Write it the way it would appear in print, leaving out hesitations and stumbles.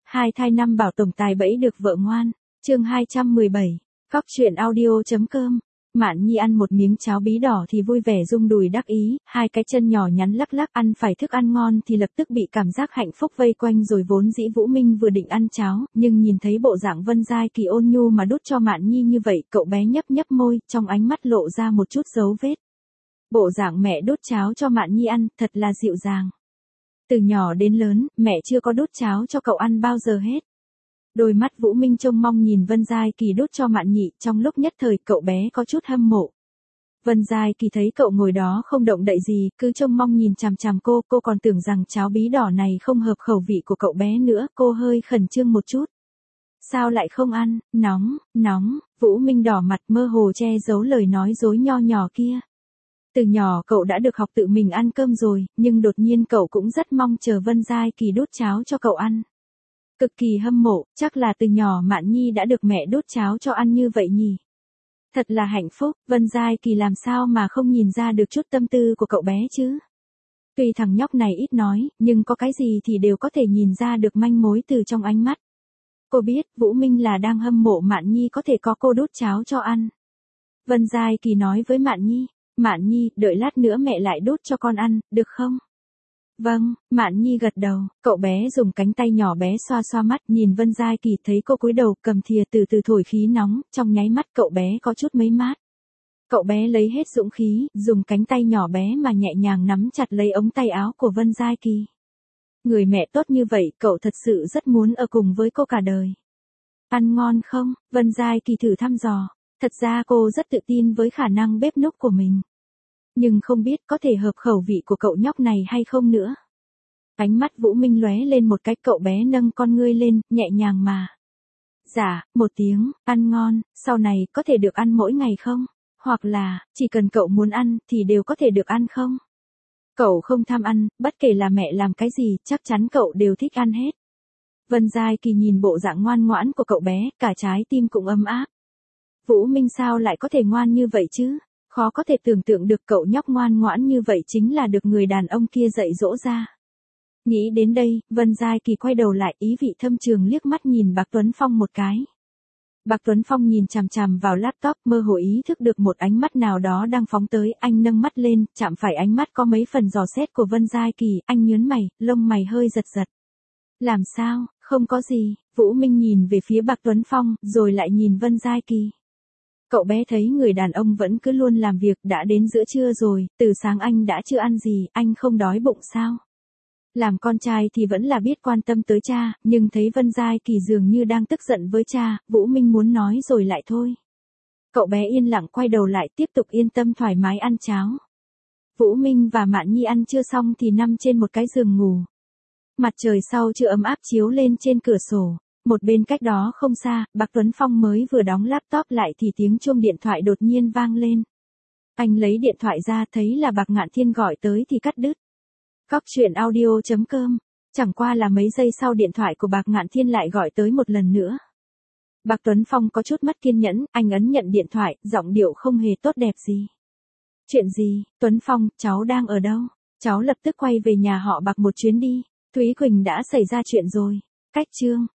Hai thai năm bảo tổng tài bẫy được vợ ngoan. Chương 217. Cóc truyện audio.com. Mạn Nhi ăn một miếng cháo bí đỏ thì vui vẻ rung đùi đắc ý, hai cái chân nhỏ nhắn lắc lắc, ăn phải thức ăn ngon thì lập tức bị cảm giác hạnh phúc vây quanh rồi. Vốn dĩ Vũ Minh vừa định ăn cháo, nhưng nhìn thấy bộ dạng Vân Giai Kỳ ôn nhu mà đút cho Mạn Nhi như vậy, cậu bé nhấp nhấp môi, trong ánh mắt lộ ra một chút dấu vết. Bộ dạng mẹ đút cháo cho Mạn Nhi ăn, thật là dịu dàng. Từ nhỏ đến lớn, mẹ chưa có đút cháo cho cậu ăn bao giờ hết. Đôi mắt Vũ Minh trông mong nhìn Vân Giai Kỳ đút cho Mạn Nhi, trong lúc nhất thời cậu bé có chút hâm mộ. Vân Giai Kỳ thấy cậu ngồi đó không động đậy gì, cứ trông mong nhìn chằm chằm cô còn tưởng rằng cháo bí đỏ này không hợp khẩu vị của cậu bé nữa, cô hơi khẩn trương một chút. Sao lại không ăn, nóng, Vũ Minh đỏ mặt mơ hồ che giấu lời nói dối nho nhỏ kia. Từ nhỏ cậu đã được học tự mình ăn cơm rồi, nhưng đột nhiên cậu cũng rất mong chờ Vân Giai Kỳ đút cháo cho cậu ăn. Cực kỳ hâm mộ, chắc là từ nhỏ Mạn Nhi đã được mẹ đút cháo cho ăn như vậy nhỉ. Thật là hạnh phúc, Vân Giai Kỳ làm sao mà không nhìn ra được chút tâm tư của cậu bé chứ. Tuy thằng nhóc này ít nói, nhưng có cái gì thì đều có thể nhìn ra được manh mối từ trong ánh mắt. Cô biết, Vũ Minh là đang hâm mộ Mạn Nhi có thể có cô đút cháo cho ăn. Vân Giai Kỳ nói với Mạn Nhi, Mạn Nhi, đợi lát nữa mẹ lại đút cho con ăn, được không? Vâng, Mạn Nhi gật đầu, cậu bé dùng cánh tay nhỏ bé xoa xoa mắt, nhìn Vân Giai Kỳ thấy cô cúi đầu cầm thìa từ từ thổi khí nóng, trong nháy mắt cậu bé có chút mấy mát. Cậu bé lấy hết dũng khí, dùng cánh tay nhỏ bé mà nhẹ nhàng nắm chặt lấy ống tay áo của Vân Giai Kỳ. Người mẹ tốt như vậy, cậu thật sự rất muốn ở cùng với cô cả đời. Ăn ngon không? Vân Giai Kỳ thử thăm dò. Thật ra cô rất tự tin với khả năng bếp núc của mình. Nhưng không biết có thể hợp khẩu vị của cậu nhóc này hay không nữa. Ánh mắt Vũ Minh lóe lên một cái, cậu bé nâng con ngươi lên, nhẹ nhàng mà. Dạ, một tiếng, ăn ngon, sau này có thể được ăn mỗi ngày không? Hoặc là, chỉ cần cậu muốn ăn thì đều có thể được ăn không? Cậu không tham ăn, bất kể là mẹ làm cái gì, chắc chắn cậu đều thích ăn hết. Vân Giai Kỳ nhìn bộ dạng ngoan ngoãn của cậu bé, cả trái tim cũng ấm áp. Vũ Minh sao lại có thể ngoan như vậy chứ? Khó có thể tưởng tượng được cậu nhóc ngoan ngoãn như vậy chính là được người đàn ông kia dạy dỗ ra. Nghĩ đến đây, Vân Giai Kỳ quay đầu lại, ý vị thâm trường liếc mắt nhìn Bạc Tuấn Phong một cái. Bạc Tuấn Phong nhìn chằm chằm vào laptop, mơ hồ ý thức được một ánh mắt nào đó đang phóng tới, anh nâng mắt lên, chạm phải ánh mắt có mấy phần dò xét của Vân Giai Kỳ, anh nhướng mày, lông mày hơi giật giật. Làm sao, không có gì, Vũ Minh nhìn về phía Bạc Tuấn Phong, rồi lại nhìn Vân Giai Kỳ. Cậu bé thấy người đàn ông vẫn cứ luôn làm việc, đã đến giữa trưa rồi, từ sáng anh đã chưa ăn gì, anh không đói bụng sao? Làm con trai thì vẫn là biết quan tâm tới cha, nhưng thấy Vân Giai Kỳ dường như đang tức giận với cha, Vũ Minh muốn nói rồi lại thôi. Cậu bé yên lặng quay đầu lại, tiếp tục yên tâm thoải mái ăn cháo. Vũ Minh và Mạn Nhi ăn trưa xong thì nằm trên một cái giường ngủ. Mặt trời sau trưa ấm áp chiếu lên trên cửa sổ. Một bên cách đó không xa, Bạc Tuấn Phong mới vừa đóng laptop lại thì tiếng chuông điện thoại đột nhiên vang lên. Anh lấy điện thoại ra thấy là Bạc Ngạn Thiên gọi tới thì cắt đứt. Cóc truyện audio.com. Chẳng qua là mấy giây sau điện thoại của Bạc Ngạn Thiên lại gọi tới một lần nữa. Bạc Tuấn Phong có chút mất kiên nhẫn, anh ấn nhận điện thoại, giọng điệu không hề tốt đẹp gì. Chuyện gì, Tuấn Phong, cháu đang ở đâu? Cháu lập tức quay về nhà họ Bạc một chuyến đi. Thúy Quỳnh đã xảy ra chuyện rồi. Cách chương.